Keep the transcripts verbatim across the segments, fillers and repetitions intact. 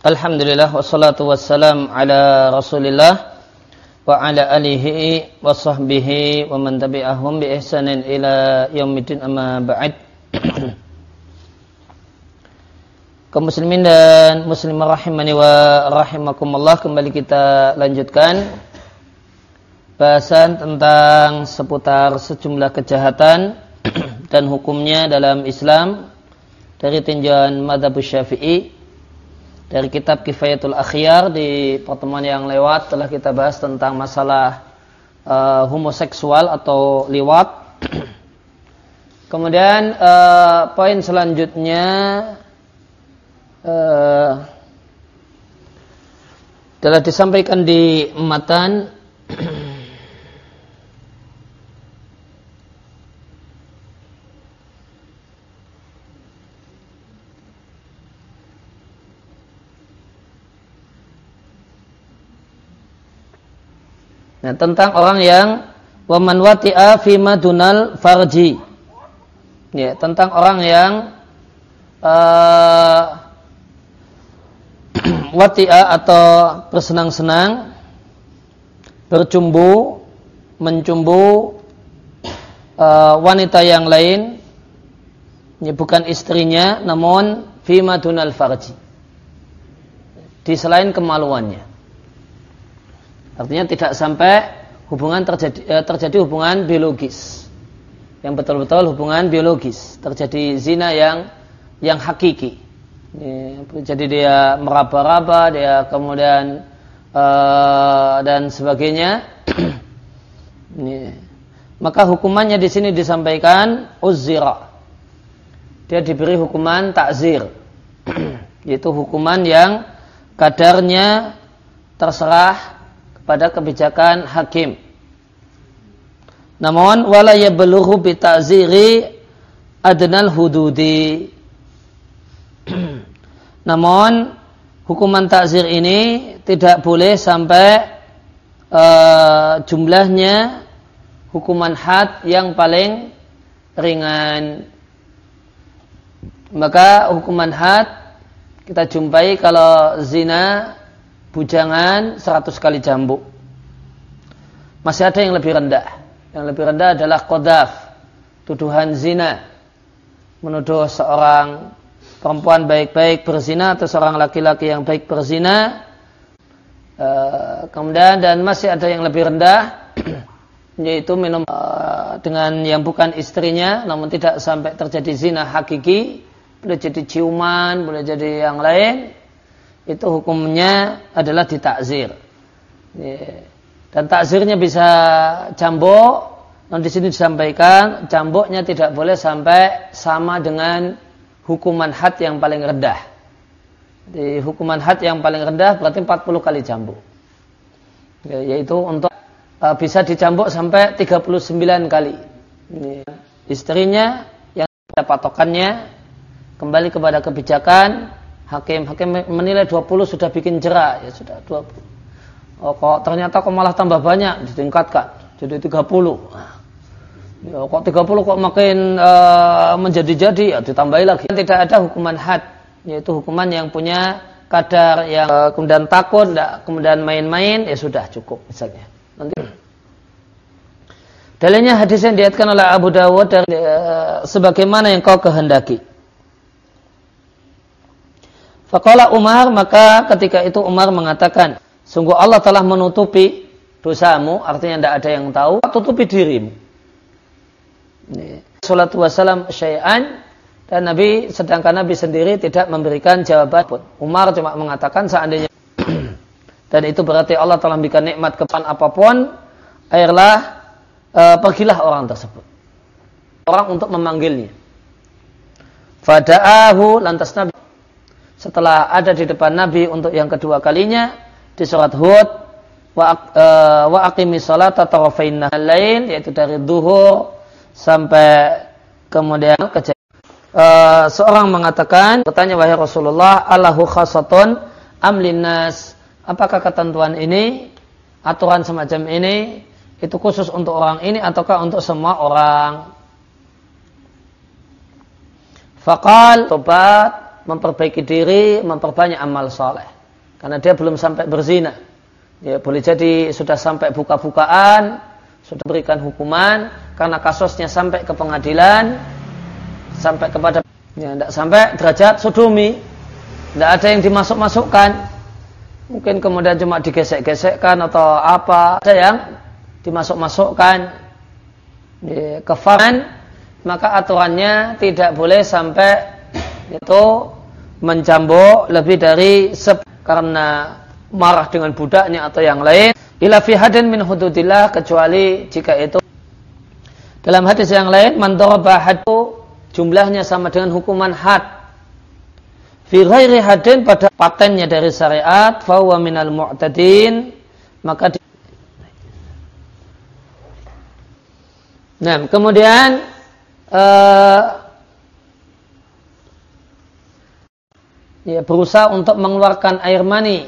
Alhamdulillah wassalatu wassalam ala Rasulillah wa ala alihi wa sahbihi wa man tabi'ahum bi ihsanin ila yaumiddin, amma ba'd. Kaum muslimin dan muslimah rahimani wa rahimakumullah, kembali kita lanjutkan bahasan tentang seputar sejumlah kejahatan dan hukumnya dalam Islam dari tinjauan mazhab Syafi'i. Dari kitab Kifayatul Akhyar, di pertemuan yang lewat telah kita bahas tentang masalah uh, homoseksual atau liwat. Kemudian uh, poin selanjutnya uh, telah disampaikan di matan Nah, tentang orang yang waman wati'a fi madunal farji. Ya, tentang orang yang uh, wati'a atau bersenang-senang, bercumbu, mencumbu uh, wanita yang lain, ya, bukan istrinya, namun fi madunal farji, di selain kemaluannya. Artinya tidak sampai hubungan terjadi, terjadi hubungan biologis, yang betul-betul hubungan biologis, terjadi zina yang yang hakiki. Jadi dia meraba-raba, dia kemudian uh, dan sebagainya. Maka hukumannya di sini disampaikan uzzira. Dia diberi hukuman takzir, yaitu hukuman yang kadarnya terserah pada kebijakan hakim. Namun wala yablughu bi ta'ziri adnal hududi. Namun hukuman takzir ini tidak boleh sampai uh, jumlahnya hukuman had yang paling ringan. Maka hukuman had kita jumpai kalau zina bujangan seratus kali cambuk. Masih ada yang lebih rendah. Yang lebih rendah adalah qadhaf, tuduhan zina, menuduh seorang perempuan baik-baik berzina atau seorang laki-laki yang baik berzina. E, kemudian dan masih ada yang lebih rendah, yaitu minum e, dengan yang bukan istrinya, namun tidak sampai terjadi zina hakiki, boleh jadi ciuman, boleh jadi yang lain. Itu hukumnya adalah ditakzir. Dan takzirnya bisa cambuk. Dan di sini disampaikan cambuknya tidak boleh sampai sama dengan hukuman had yang paling rendah. Di hukuman had yang paling rendah berarti empat puluh kali cambuk. Yaitu untuk uh, bisa dicambuk sampai tiga puluh sembilan kali. Istrinya yang ada patokannya, kembali kepada kebijakan Hakim, hakim menilai dua puluh sudah bikin jera, ya sudah dua puluh. Oh, kok ternyata kok malah tambah banyak, ditingkatkan jadi tiga puluh. Ya, kok tiga puluh kok makin uh, menjadi-jadi, ya ditambahi lagi. Tidak ada hukuman had, yaitu hukuman yang punya kadar yang uh, kemudian takut, kemudian main-main, ya sudah cukup misalnya. Nanti dalilnya hadis yang diriwayatkan oleh Abu Dawud dari uh, sebagaimana yang kau kehendaki. Faqala Umar, maka ketika itu Umar mengatakan, sungguh Allah telah menutupi dosamu, artinya tidak ada yang tahu, tutupi dirimu. Salatu wassalam syai'an, dan Nabi, sedangkan Nabi sendiri tidak memberikan jawaban pun. Umar cuma mengatakan seandainya dan itu berarti Allah telah memberikan nikmat kepan apapun, airlah e, pergilah orang tersebut. Orang untuk memanggilnya. Fada'ahu, lantas Nabi setelah ada di depan Nabi untuk yang kedua kalinya di surat Hud, wa uh, wa aqimis sholata tarafain lail, yaitu dari zuhur sampai kemudian ke uh, seorang mengatakan, bertanya wahai Rasulullah, Allahu khasatun am linnas, apakah ketentuan ini, aturan semacam ini itu khusus untuk orang ini ataukah untuk semua orang? Faqal, tobat, memperbaiki diri, memperbanyak amal soleh. Karena dia belum sampai berzina. Ya, boleh jadi sudah sampai buka-bukaan, sudah berikan hukuman, karena kasusnya sampai ke pengadilan, sampai kepada, ya, tidak sampai derajat sodomi, tidak ada yang dimasuk-masukkan, mungkin kemudian cuma digesek-gesekkan atau apa, ada yang dimasuk-masukkan, ya, kefaran, maka aturannya tidak boleh sampai itu mencambuk lebih dari sep, karena marah dengan budaknya atau yang lain, ila fi hadin min hududillah, kecuali jika itu dalam hadis yang lain, man daraba haddu, jumlahnya sama dengan hukuman had, fi ghairi hadin, pada patennya dari syariat, fa huwa minal mu'tadin, maka di... Nah, kemudian uh, ya, berusaha untuk mengeluarkan air mani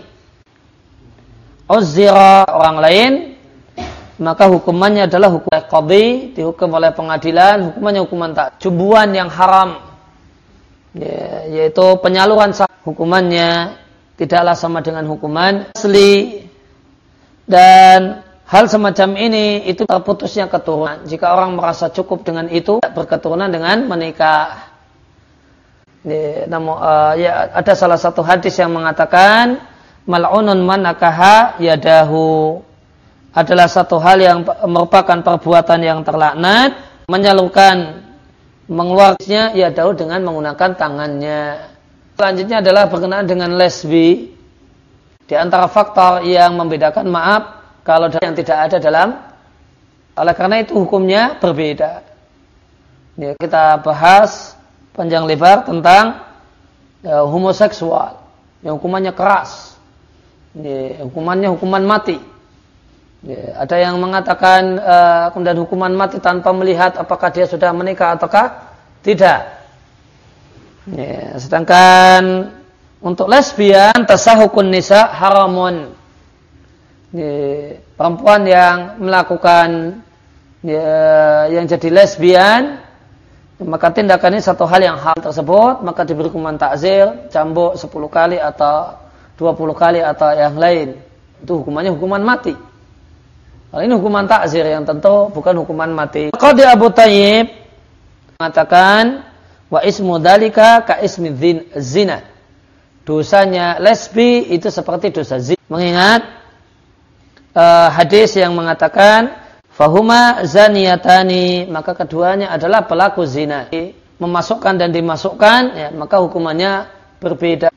uzira orang lain, maka hukumannya adalah hukum qadhi, dihukum oleh pengadilan, hukumannya hukuman tak cubuan yang haram, ya, yaitu penyaluran, hukumannya tidaklah sama dengan hukuman asli. Dan hal semacam ini itu terputusnya keturunan. Jika orang merasa cukup dengan itu, berketurunan dengan menikah. Ya, namun, uh, ya, ada salah satu hadis yang mengatakan mal'unun man nakaha yadahu, adalah satu hal yang merupakan perbuatan yang terlaknat, menyalurkan, mengeluarkannya yadahu dengan menggunakan tangannya. Selanjutnya adalah berkenaan dengan lesbi. Di antara faktor yang membedakan, maaf kalau yang tidak ada dalam, oleh karena itu hukumnya berbeda. Ya, kita bahas panjang lebar tentang ya, homoseksual yang hukumannya keras. Ya, hukumannya hukuman mati. Ya, ada yang mengatakan uh, kemudian hukuman mati tanpa melihat apakah dia sudah menikah ataukah tidak. Ya, sedangkan untuk lesbian, tasahukun nisa haramun. Ya, perempuan yang melakukan ya, yang jadi lesbian, maka tindakan ini satu hal yang haram tersebut, maka diberi hukuman takzir, cambuk sepuluh kali atau dua puluh kali atau yang lain. Itu hukumannya hukuman mati. Hal ini hukuman takzir yang tentu bukan hukuman mati. Qadi Abu Thayyib mengatakan, wa ismu dzalika ka ismi zina. Dosanya lesbi itu seperti dosa zina. Mengingat uh, hadis yang mengatakan fahuma zaniyatani, maka keduanya adalah pelaku zina. Memasukkan dan dimasukkan, ya, maka hukumannya berbeda.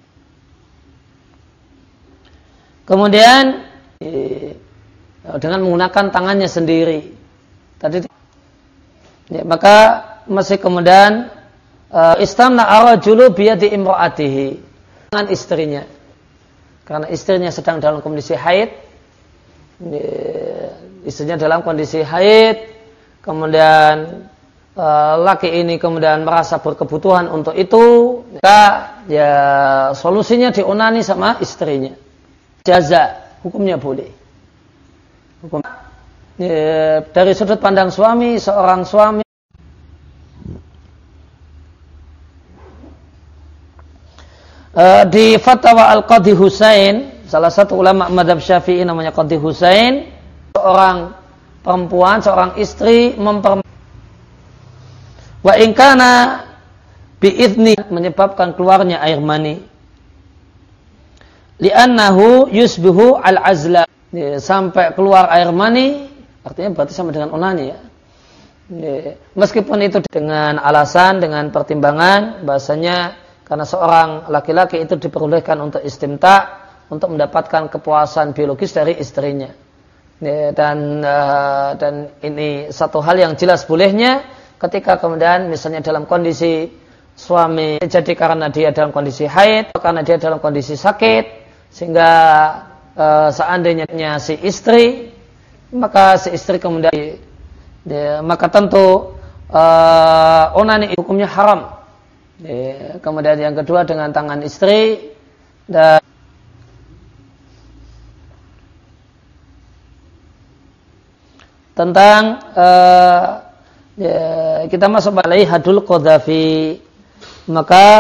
Kemudian dengan menggunakan tangannya sendiri. Tadi, ya, maka masih kemudian uh, istamna arajulu biyadi imraatihi, dengan istrinya, karena istrinya sedang dalam kondisi haid, ya, istrinya dalam kondisi haid, kemudian uh, laki ini kemudian merasa berkebutuhan untuk itu, maka ya solusinya dionani sama istrinya. Jaza, hukumnya boleh. Hukum. Ya, dari sudut pandang suami, seorang suami uh, di fatwa Al-Qadhi Husain, salah satu ulama madhab Syafi'i namanya Qadhi Husain, seorang perempuan, seorang istri memper wa in kana bi'izni, menyebabkan keluarnya air mani, li'annahu yusbihu al-azla, ya, sampai keluar air mani, artinya berarti sama dengan onani, ya. Ya, meskipun itu dengan alasan, dengan pertimbangan bahasanya karena seorang laki-laki itu diperbolehkan untuk istimta, untuk mendapatkan kepuasan biologis dari istrinya, ya, dan uh, dan ini satu hal yang jelas bolehnya ketika kemudian misalnya dalam kondisi suami jadi karena dia dalam kondisi haid, karena dia dalam kondisi sakit, sehingga e, seandainya si istri, maka si istri kemudian ya, maka tentu e, onani hukumnya haram. Ya, kemudian yang kedua dengan tangan istri, dan tentang e, ya, kita masuk balai hadul qadhafi, maka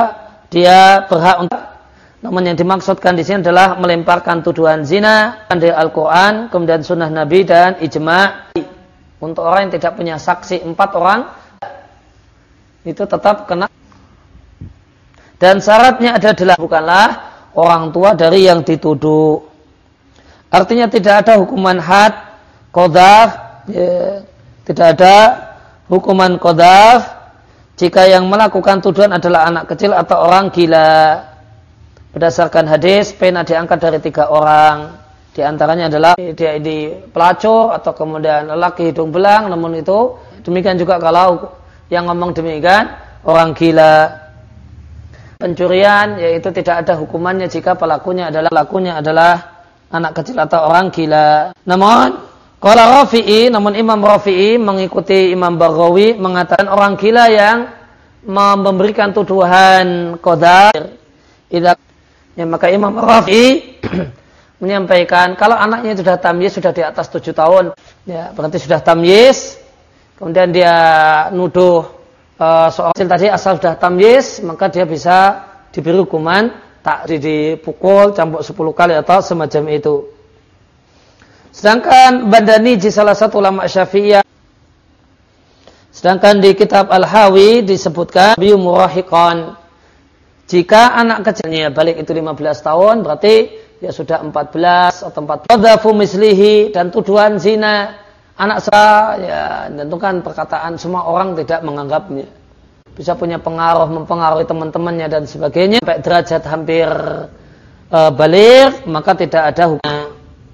dia berhak untuk, namun yang dimaksudkan di sini adalah melemparkan tuduhan zina dari Al-Quran, kemudian sunnah Nabi dan ijma'. Untuk orang yang tidak punya saksi empat orang, itu tetap kena. Dan syaratnya adalah bukanlah orang tua dari yang dituduh. Artinya tidak ada hukuman had, qadhaf, ya, tidak ada hukuman qadhaf jika yang melakukan tuduhan adalah anak kecil atau orang gila. Berdasarkan hadis, pena diangkat dari tiga orang. Di antaranya adalah dia ini pelacur atau kemudian lelaki hidung belang. Namun itu demikian juga kalau yang ngomong demikian orang gila. Pencurian yaitu tidak ada hukumannya jika pelakunya adalah pelakunya adalah anak kecil atau orang gila. Namun qala Rafi'i, namun Imam Rafi'i mengikuti Imam Baghawi mengatakan orang gila yang memberikan tuduhan qadhaf, ya, maka Imam Rafi'i menyampaikan kalau anaknya sudah tamyiz, sudah di atas tujuh tahun, ya berarti sudah tamyiz, kemudian dia nuduh uh, soal kecil tadi asal sudah tamyiz, maka dia bisa diberi hukuman tak dipukul cambuk sepuluh kali atau semacam itu. Sedangkan Bandaniji salah satu ulama Syafi'iyah, sedangkan di kitab Al-Hawi disebutkan biu murahiqan, jika anak kecilnya balik itu lima belas tahun berarti ya sudah empat belas atau empat belas. Qadhafu mislihi, dan tuduhan zina anak saya, ya tentu kan perkataan semua orang tidak menganggapnya, bisa punya pengaruh, mempengaruhi teman-temannya dan sebagainya sampai derajat hampir uh, baligh, maka tidak ada hukum.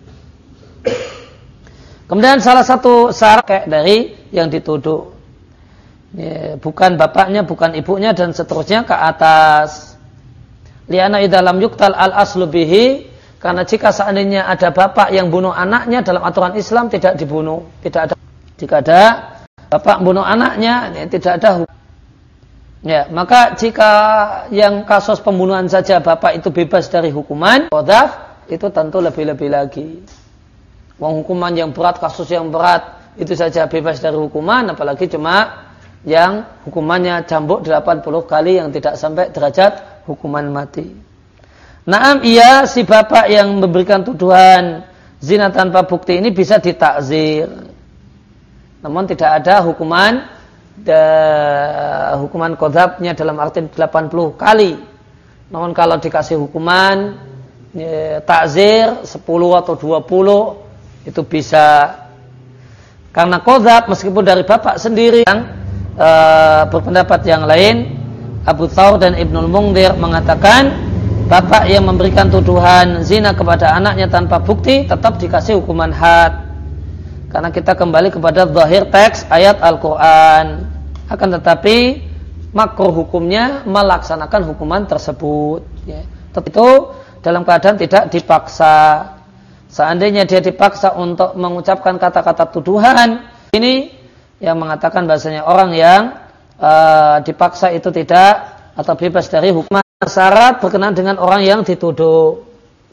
Kemudian salah satu syarat dari yang dituduh, ya, bukan bapaknya, bukan ibunya dan seterusnya ke atas. Liana idalam yuktal al aslu bihi, karena jika seandainya ada bapak yang bunuh anaknya dalam aturan Islam tidak dibunuh, tidak ada. Jika ada bapak bunuh anaknya, ya, tidak ada hukum. Ya, maka jika yang kasus pembunuhan saja bapak itu bebas dari hukuman qadhaf, itu tentu lebih-lebih lagi. Wong hukuman yang berat, kasus yang berat itu saja bebas dari hukuman, apalagi cuma yang hukumannya cambuk delapan puluh kali yang tidak sampai derajat hukuman mati. Naam, iya, si bapak yang memberikan tuduhan zina tanpa bukti ini bisa ditakzir. Namun tidak ada hukuman da, hukuman qadhafnya dalam arti delapan puluh kali. Namun kalau dikasih hukuman ya, takzir sepuluh atau dua puluh itu bisa. Karena qadhaf meskipun dari bapak sendiri yang uh, berpendapat yang lain, Abu Thawr dan Ibnul Mungdhir mengatakan bapak yang memberikan tuduhan zina kepada anaknya tanpa bukti tetap dikasih hukuman had. Karena kita kembali kepada zahir teks ayat Al-Quran. Akan tetapi makruh hukumnya melaksanakan hukuman tersebut, ya. Itu dalam keadaan tidak dipaksa. Seandainya dia dipaksa untuk mengucapkan kata-kata tuduhan, ini yang mengatakan bahasanya orang yang uh, dipaksa itu tidak atau bebas dari hukuman. Syarat berkenaan dengan orang yang dituduh.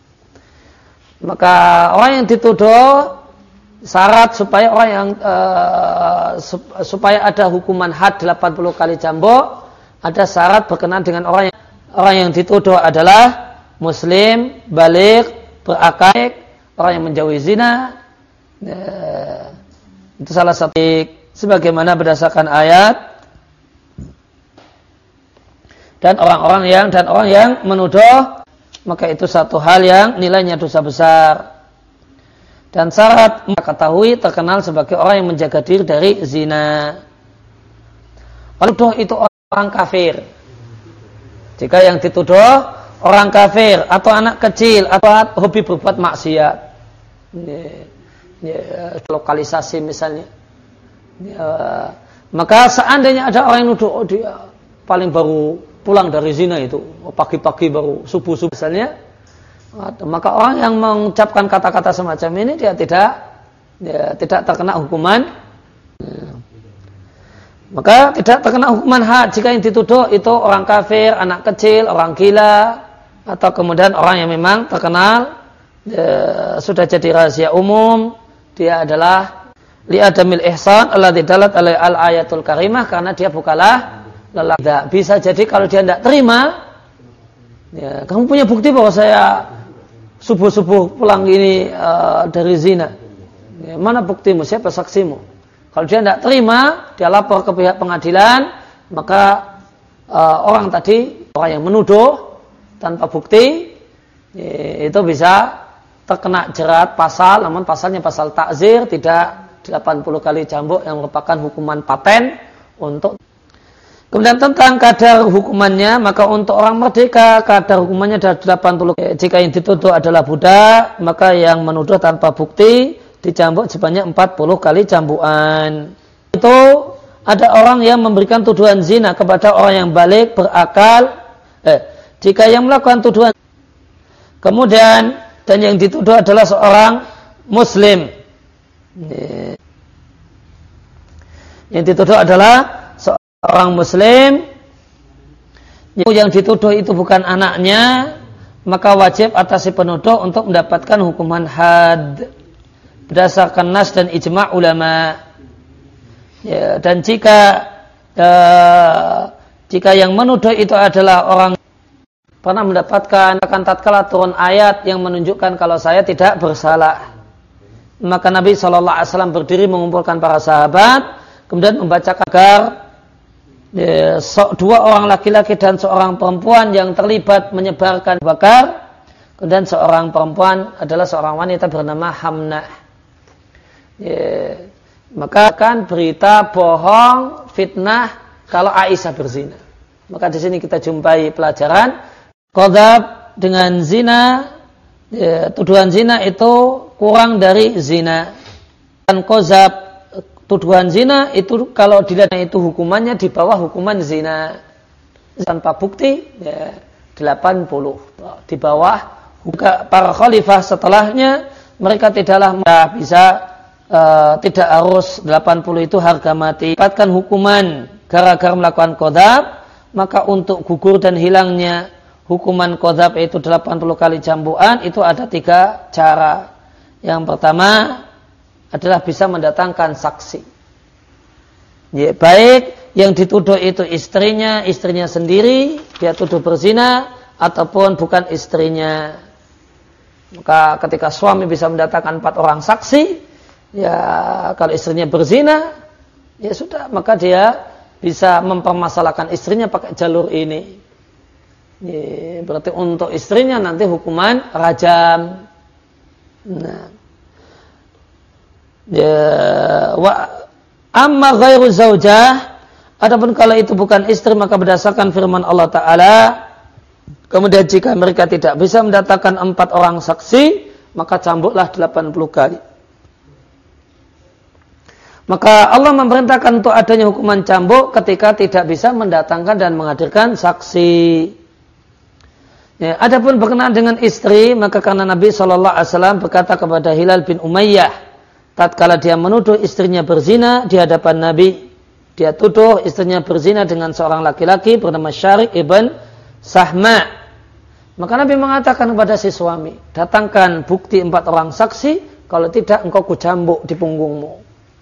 Maka orang yang dituduh, syarat supaya orang yang uh, supaya ada hukuman had delapan puluh kali cambuk, ada syarat berkenaan dengan orang yang orang yang dituduh adalah muslim, baligh, berakal, orang yang menjauhi zina. Ya, itu salah satu sebagaimana berdasarkan ayat. Dan orang-orang yang dan orang yang menuduh, maka itu satu hal yang nilainya dosa besar. Dan syarat ketahui terkenal sebagai orang yang menjaga diri dari zina. Menuduh itu orang kafir. Jika yang dituduh orang kafir atau anak kecil atau hobi berbuat maksiat, ya, ya, lokalisasi misalnya, ya, maka seandainya ada orang yang nuduh, oh dia paling baru pulang dari zina itu, pagi-pagi baru subuh-subuh misalnya, maka orang yang mengucapkan kata-kata semacam ini dia tidak dia tidak terkena hukuman, maka tidak terkena hukuman had jika yang dituduh itu orang kafir, anak kecil, orang gila, atau kemudian orang yang memang terkenal ya, sudah jadi rahasia umum, dia adalah li'adamil ihsan alladzi dalat alai al ayatul karimah, karena dia bukanlah lelaki. Bisa jadi kalau dia tidak terima, Ya, kamu punya bukti bahwa saya subuh-subuh pulang ini uh, dari zina. Ya, mana buktimu? Siapa saksimu? Kalau dia tidak terima, dia lapor ke pihak pengadilan, maka uh, orang tadi, orang yang menuduh tanpa bukti, ya, itu bisa terkena jerat pasal, namun pasalnya pasal takzir, tidak delapan puluh kali cambuk yang merupakan hukuman paten untuk. Kemudian tentang kadar hukumannya, maka untuk orang merdeka kadar hukumannya adalah delapan puluh. Jika yang dituduh adalah budak, maka yang menuduh tanpa bukti dicambuk sebanyak empat puluh kali cambukan. Itu ada orang yang memberikan tuduhan zina kepada orang yang balik berakal. Eh, jika yang melakukan tuduhan, kemudian dan yang dituduh adalah seorang muslim. Yang dituduh adalah orang muslim, yang dituduh itu bukan anaknya, maka wajib atas si penuduh untuk mendapatkan hukuman had berdasarkan nas dan ijma' ulama. Ya, dan jika uh, jika yang menuduh itu adalah orang pernah mendapatkan akan tatkala turun ayat yang menunjukkan kalau saya tidak bersalah, maka Nabi shallallahu alaihi wasallam berdiri mengumpulkan para sahabat, kemudian membacakan agar Ya, so, dua orang laki-laki dan seorang perempuan yang terlibat menyebarkan bakar, kemudian seorang perempuan adalah seorang wanita bernama Hamnah. Ya, maka kan berita bohong, fitnah kalau Aisyah berzina. Maka di sini kita jumpai pelajaran qadzaf dengan zina, ya, tuduhan zina itu kurang dari zina. Dan qadzaf tuduhan zina itu kalau dilihat itu hukumannya di bawah hukuman zina tanpa bukti ya, delapan puluh di bawah. Para khalifah setelahnya mereka tidaklah bisa uh, tidak harus delapan puluh itu harga mati, dapatkan hukuman gara-gara melakukan qadzaf, maka untuk gugur dan hilangnya hukuman qadzaf itu delapan puluh kali cambukan itu ada tiga cara. Yang pertama adalah bisa mendatangkan saksi. Ya, baik yang dituduh itu istrinya, istrinya sendiri, dia tuduh berzina, ataupun bukan istrinya. Maka ketika suami bisa mendatangkan empat orang saksi, ya kalau istrinya berzina, ya sudah, maka dia bisa mempermasalahkan istrinya pakai jalur ini. Ya, berarti untuk istrinya nanti hukuman rajam. Nah. Ya, wa amma ghairu zaujah, adapun kalau itu bukan istri maka berdasarkan firman Allah Ta'ala, kemudian jika mereka tidak bisa mendatangkan empat orang saksi, maka cambuklah delapan puluh kali. Maka Allah memerintahkan untuk adanya hukuman cambuk ketika tidak bisa mendatangkan dan menghadirkan saksi. Ya, adapun berkenaan dengan istri, maka karena Nabi shallallahu alaihi wasallam berkata kepada Hilal bin Umayyah, tatkala dia menuduh istrinya berzina di hadapan Nabi, dia tuduh istrinya berzina dengan seorang laki-laki bernama Syarik ibn Sahma. Maka Nabi mengatakan kepada si suami, datangkan bukti empat orang saksi, kalau tidak engkau kucambuk di punggungmu.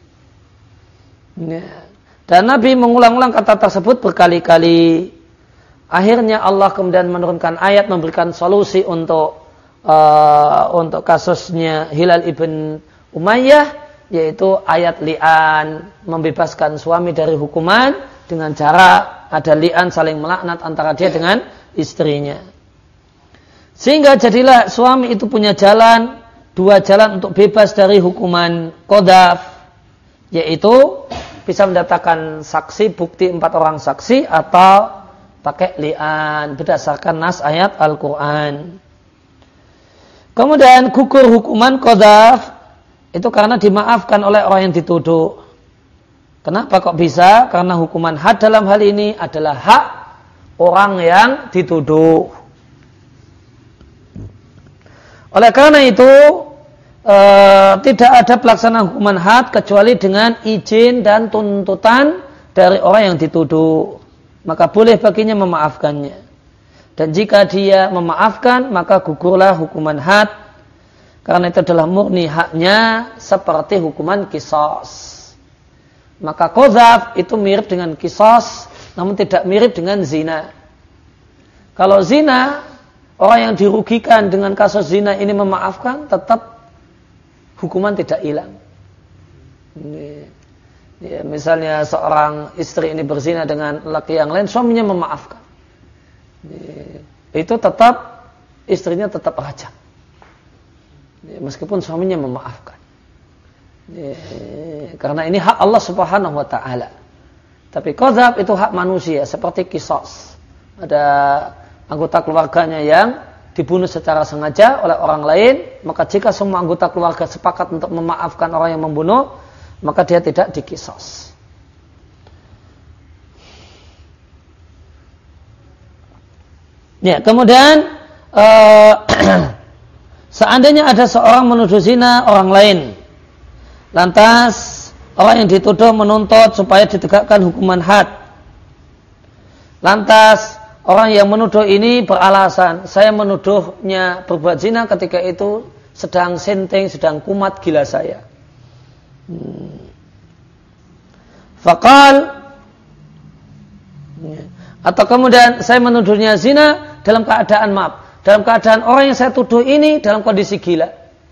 Ya. Dan Nabi mengulang-ulang kata tersebut berkali-kali. Akhirnya Allah kemudian menurunkan ayat memberikan solusi untuk uh, untuk kasusnya Hilal ibn Umayyah, yaitu ayat li'an, membebaskan suami dari hukuman dengan cara ada li'an, saling melaknat antara dia dengan istrinya. Sehingga jadilah suami itu punya jalan, dua jalan untuk bebas dari hukuman qadzaf, yaitu bisa mendatangkan saksi, bukti empat orang saksi, atau pakai li'an berdasarkan nas ayat Al-Quran. Kemudian gugur hukuman qadzaf itu karena dimaafkan oleh orang yang dituduh. Kenapa kok bisa? Karena hukuman had dalam hal ini adalah hak orang yang dituduh. Oleh karena itu e, tidak ada pelaksanaan hukuman had kecuali dengan izin dan tuntutan dari orang yang dituduh. Maka boleh baginya memaafkannya. Dan jika dia memaafkan, maka gugurlah hukuman had. Karena itu adalah murni haknya seperti hukuman qisas. Maka qadzaf itu mirip dengan qisas, namun tidak mirip dengan zina. Kalau zina orang yang dirugikan dengan kasus zina ini memaafkan, tetap hukuman tidak hilang. Ini, ya, misalnya seorang istri ini berzina dengan laki yang lain, suaminya memaafkan. Ini, itu tetap istrinya tetap rajam. Ini, meskipun suaminya memaafkan. Ini, karena ini hak Allah Subhanahu wa taala. Tapi qadzaf itu hak manusia, seperti qisas. Ada anggota keluarganya yang dibunuh secara sengaja oleh orang lain, maka jika semua anggota keluarga sepakat untuk memaafkan orang yang membunuh, maka dia tidak dikisos. Ya, kemudian uh, seandainya ada seorang menuduh zina orang lain, lantas orang yang dituduh menuntut supaya ditegakkan hukuman had, lantas orang yang menuduh ini beralasan, saya menuduhnya berbuat zina ketika itu sedang senting, sedang kumat gila saya. Hmm. Faqal, atau kemudian saya menuduhnya zina dalam keadaan maaf, dalam keadaan orang yang saya tuduh ini dalam kondisi gila.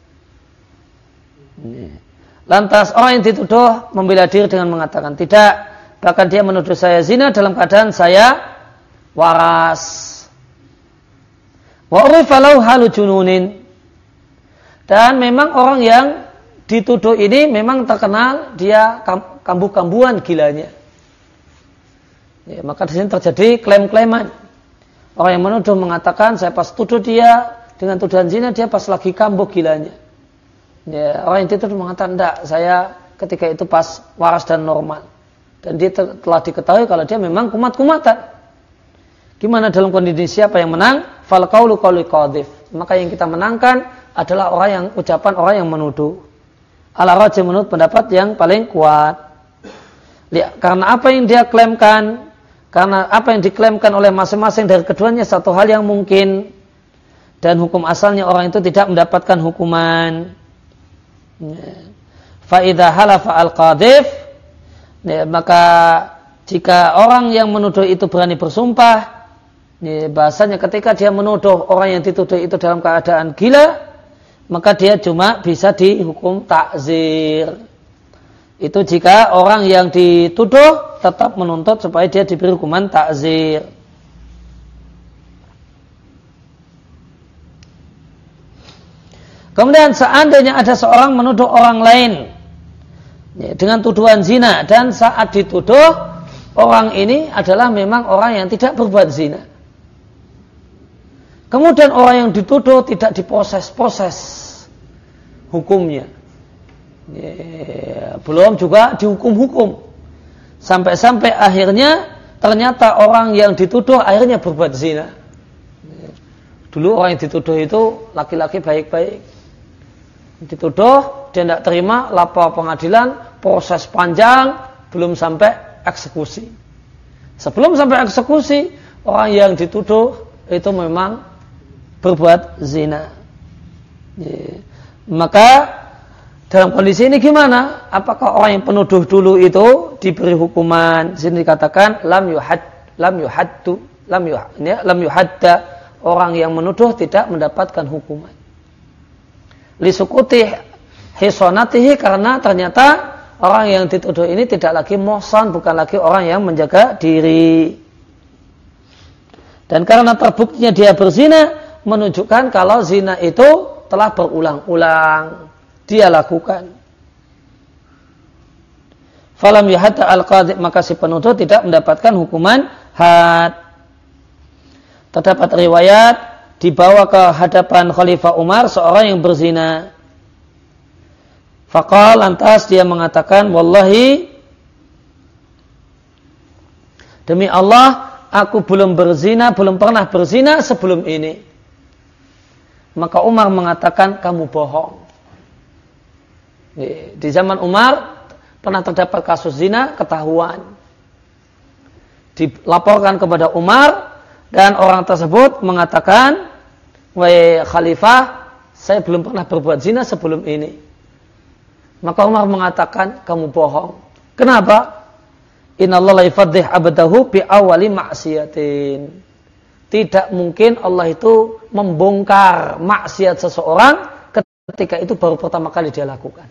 Lantas orang yang dituduh membela diri dengan mengatakan tidak, bahkan dia menuduh saya zina dalam keadaan saya waras. Wa urifa lahu halu jununin. Dan memang orang yang dituduh ini memang terkenal dia kambuh-kambuhan gilanya. Ya, maka di sini terjadi klaim-klaiman. Orang yang menuduh mengatakan saya pas tuduh dia dengan tuduhan zina, dia pas lagi kambuh gilanya. Ya, orang yang dituduh mengatakan enggak, saya ketika itu pas waras dan normal. Dan dia telah diketahui kalau dia memang kumat-kumatan. Gimana dalam kondisi siapa yang menang? Fal qaulu qaulul qadhif. Maka yang kita menangkan adalah orang yang ucapan orang yang menuduh. Ala rajih menurut pendapat yang paling kuat. Lihat, karena apa yang dia klaimkan, karena apa yang diklaimkan oleh masing-masing dari keduanya satu hal yang mungkin, dan hukum asalnya orang itu tidak mendapatkan hukuman. Fa idza halafa al qadhif, ya, maka jika orang yang menuduh itu berani bersumpah, ya, bahasanya ketika dia menuduh orang yang dituduh itu dalam keadaan gila, maka dia cuma bisa dihukum takzir. Itu jika orang yang dituduh tetap menuntut supaya dia diberi hukuman takzir. Kemudian seandainya ada seorang menuduh orang lain, ya, dengan tuduhan zina, dan saat dituduh orang ini adalah memang orang yang tidak berbuat zina. Kemudian orang yang dituduh tidak diproses-proses hukumnya. Ya, belum juga dihukum-hukum. Sampai-sampai akhirnya ternyata orang yang dituduh akhirnya berbuat zina. Ya, dulu orang yang dituduh itu laki-laki baik-baik. Dituduh, dia tidak terima, lapor pengadilan, proses panjang, belum sampai eksekusi. Sebelum sampai eksekusi, orang yang dituduh itu memang berbuat zina. Ya. Maka dalam kondisi ini gimana? Apakah orang yang penuduh dulu itu diberi hukuman? Di sini dikatakan lam yuhad, lam yuhaddu, lam yuhad, ya, lam yuhadda. Orang yang menuduh tidak mendapatkan hukuman. Lisukuti hisonatihi, karena ternyata orang yang dituduh ini tidak lagi muhsan, bukan lagi orang yang menjaga diri. Dan karena terbuktinya dia berzina, menunjukkan kalau zina itu telah berulang-ulang dia lakukan. Falam yuhadda al-qadhi, maka si penuduh tidak mendapatkan hukuman had. Terdapat riwayat dibawa ke hadapan Khalifah Umar seorang yang berzina. Faqal, lantas dia mengatakan, wallahi, demi Allah, aku belum berzina, belum pernah berzina sebelum ini. Maka Umar mengatakan, kamu bohong. Di zaman Umar pernah terdapat kasus zina, ketahuan, dilaporkan kepada Umar, dan orang tersebut mengatakan, wahai Khalifah, saya belum pernah berbuat zina sebelum ini. Maka Umar mengatakan, kamu bohong. Kenapa? Innallaha la yufaddih abdahu bi awwali ma'siyatin. tidak mungkin Allah itu membongkar maksiat seseorang ketika itu baru pertama kali dia lakukan.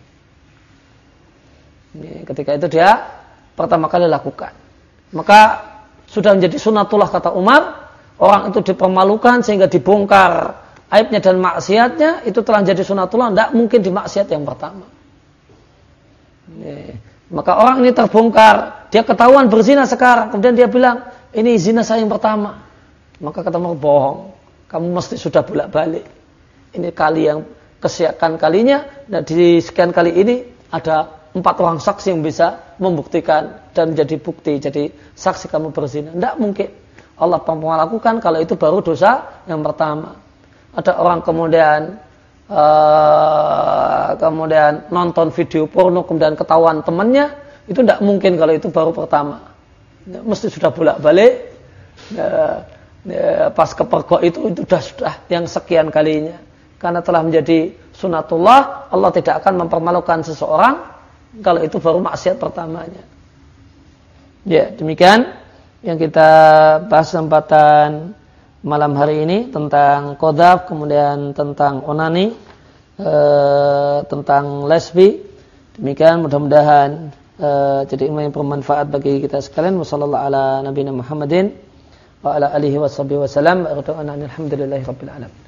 Ketika itu dia pertama kali lakukan. Maka sudah menjadi sunatullah kata Umar, orang itu dipermalukan sehingga dibongkar aibnya dan maksiatnya, itu telah menjadi sunatullah, tidak mungkin di maksiat yang pertama. Maka orang ini terbongkar, dia ketahuan berzina sekarang, kemudian dia bilang, ini zina saya yang pertama. Maka kata Umar, bohong, kamu mesti sudah bolak-balik. Ini kali yang kesekian kalinya, dan di sekian kali ini ada empat orang saksi yang bisa membuktikan dan menjadi bukti, jadi saksi kamu berzina. Tidak mungkin. Allah melakukan kalau itu baru dosa yang pertama. Ada orang kemudian uh, kemudian nonton video porno kemudian ketahuan temannya, itu tidak mungkin kalau itu baru pertama. Mesti sudah bolak-balik. Uh, uh, pas kepergok itu itu sudah sudah yang sekian kalinya. Karena telah menjadi sunatullah, Allah tidak akan mempermalukan seseorang kalau itu baru maksiat pertamanya. Ya, demikian yang kita bahas kesempatan malam hari ini tentang qadzaf, kemudian tentang onani, e, tentang lesbi. Demikian mudah-mudahan e, jadi ilmu yang bermanfaat bagi kita sekalian. Wassallallahu ala nabiyina Muhammadin wa ala alihi washabihi wasallam. Alhamdulillahirabbil alamin.